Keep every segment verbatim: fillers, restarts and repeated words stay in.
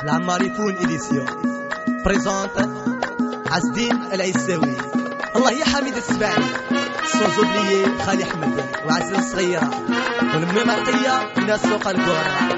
العمار يكون إديسيون بريزونت عزدين العيساوي. الله يا حميد السباعي سوزوبليي خالي حمد وعزيز الصغيرة والممارقية الناس سوق الكورة.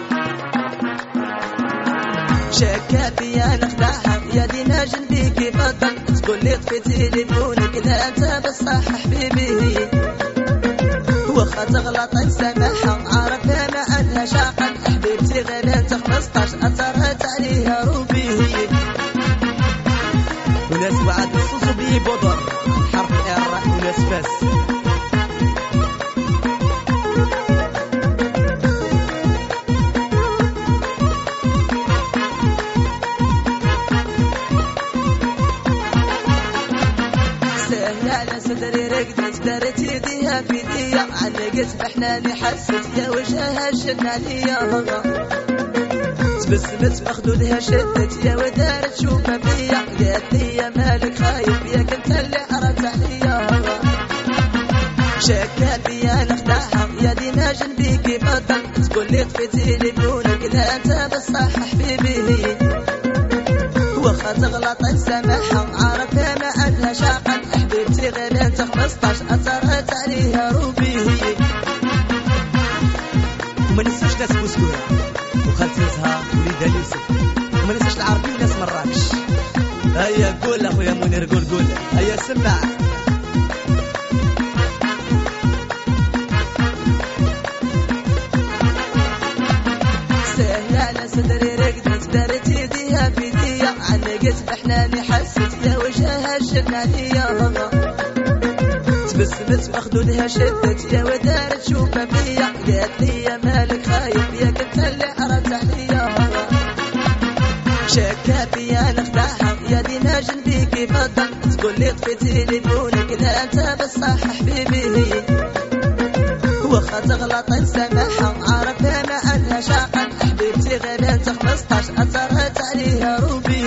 شكا بيا نخدعها يا دينا جنبي كيف ضل تقول لي طفي تليفونك لا انت بصح حبيبي واخا تغلط نسامحها عارف انا انها شاقا حبيبتي غير انت خمسطاش اثرت عليها روبي وناس وعد الصوصو بي بودر حرف ار وناس فاس على صدري رقدت دارت يديها في ديا علقت بحناني حست يا وجهها جن عليا تبسمت مخدودها شدت يا ودارت شوفها بيا قالت لي يا مالك خايف يا كنت اللي عرفت عليا شكا بيا نخدعها يا دينا جنبي كيف ضل تقول لي طفي تليفونك لا انت بصح حبيبي واخا تغلط نسامحها عارف انا انها شاقا حبيبتي غير انت خمسطاش اثرت عليها روبي. وما ننساش ناس بوسكورة وخالتي نزهة وليدها يوسف وما ننساش العربي وناس مراكش. هيا قول اخويا منير قول قول هيا سمع. سهل على صدري رقدت دارت يديها في ديا علقت بحناني حست يا وجهها جن عليا تبسمت مخدودها شدت يا ودارت شوفها بيا قالت لي يا مالك خايف يا كنت اللي عرفت عليا شكا بيا نخدعها يا دينا جنبي كيف ضل تقول لي طفي تليفونك لا انت بصح حبيبي واخا تغلط نسامحها عارف انا انها شاقا حبيبتي غير انت خمسطاش اثرت عليها روبي.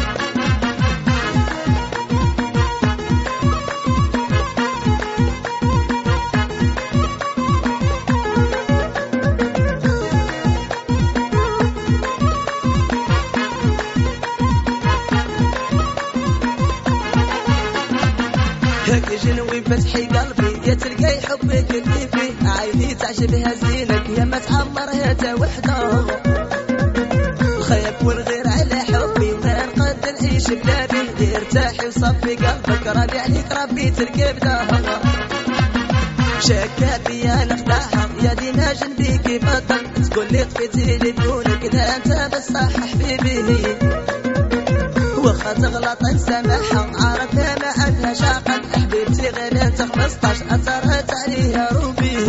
هاك جنوي فتحي قلبي يا تلقاي حبك اللي فيه عيني تعجبها زينك يا ما تعمرها تا وحده خايف ونغير على حبي ما نقدر نعيش بلا بيه ارتاحي وصفي قلبك راني عليك ربي تركب دهر شكا بيا نخدعها يا دينا جنبي كيف ضل تقول لي طفي تليفونك لا انت بصح حبيبي واخا تغلط نسامحها عارف انا انها شاقا حبيبتي غير انت خمسطاش اثرت عليها روبي.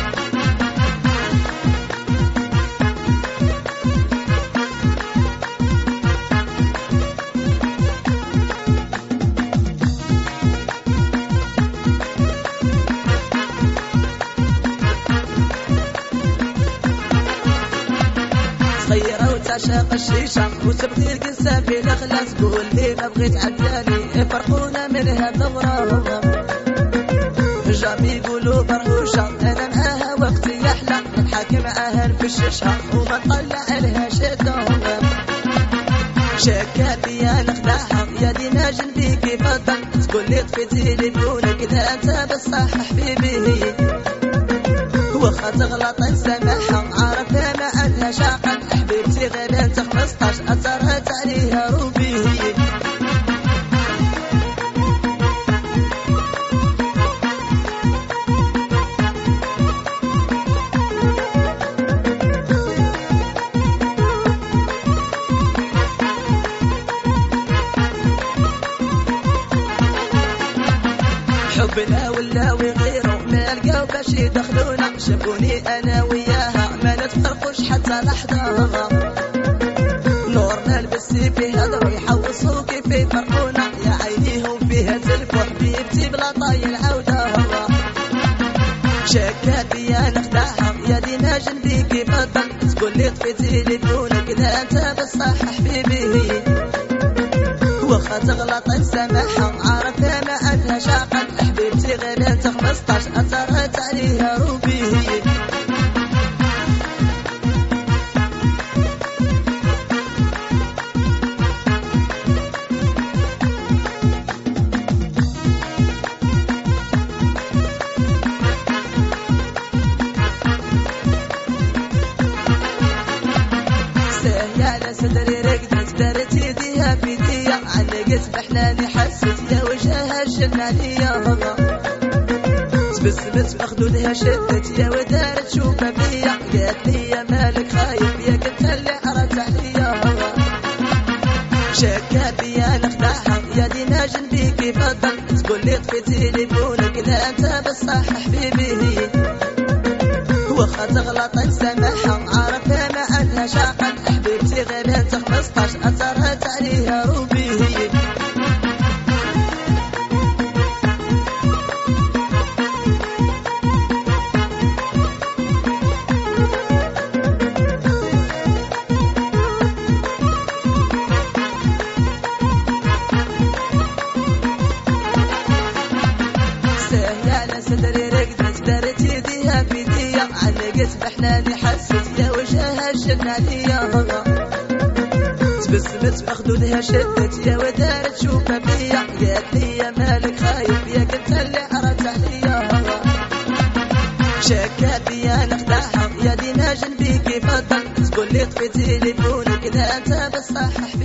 صغيرة وتعشق الشيشة وتبغي القصة في الأخلاص قول لي ما بغيت عداني يفرقونا من هالدورة جامي يقولوا برهوشة أنا معاها وقتي يحلى نضحك معاها نفششها وما نطلع لها شدة شكا بيا نخدعها يا دينا جنبي كيف ضل تقول لي طفي تليفونك لا انت بصح حبيبي واخا تغلط نسامحها عارف انا انها شاقا حبيبتي غير انت خمسطاش اثرت عليها روبي. حبنا ولا وغيره ما لقاو باش يدخلونا شافوني انا وياها ما نتفرقوش حتى لحظه نورنا البسي فيه هضروا يحوصوا كيف يفرقونا يا عينيهم فيها تلفوا حبيبتي بلا طاي العوده شكا بيا نخدعها يا دينا جنبي كيف ضل تقول لي طفي تليفونك لا انت بصح حبيبي واخا تغلط نسامحها عارف انا انها شاقا حبيبتي غير انت خمسطاش اثرت عليها روبي. صدري رقدت دارت يديها في يديا عنقت بحناني حست يا وجهها الجنانية تبسمت وخدودها شدت يا ودارت شوفها بيا قالت لي يا مالك خايف يا قلت اللي عرضت عليا شكا بيا نخدعها يا دينا جنبي كيف الضل تقول لي طفي تليفونك لا انت بصح حبيبي واخا تغلط نسامحها عارفها ما عندها شاقا حبيبتي غير انت خمسطاش اثرت عليها روبي صدري رقدت دارت يديها في يديا علقت بحناني حست يا وجهها الجنانية تبسمت وخدودها شدت يا ودارت شوفها بيا قالت لي يا مالك خايف يا قلت اللي عرضت عليا شكا بيا نخدعها يا دينا جنبي كيف الضل تقول لي طفي تليفونك لا انت بصح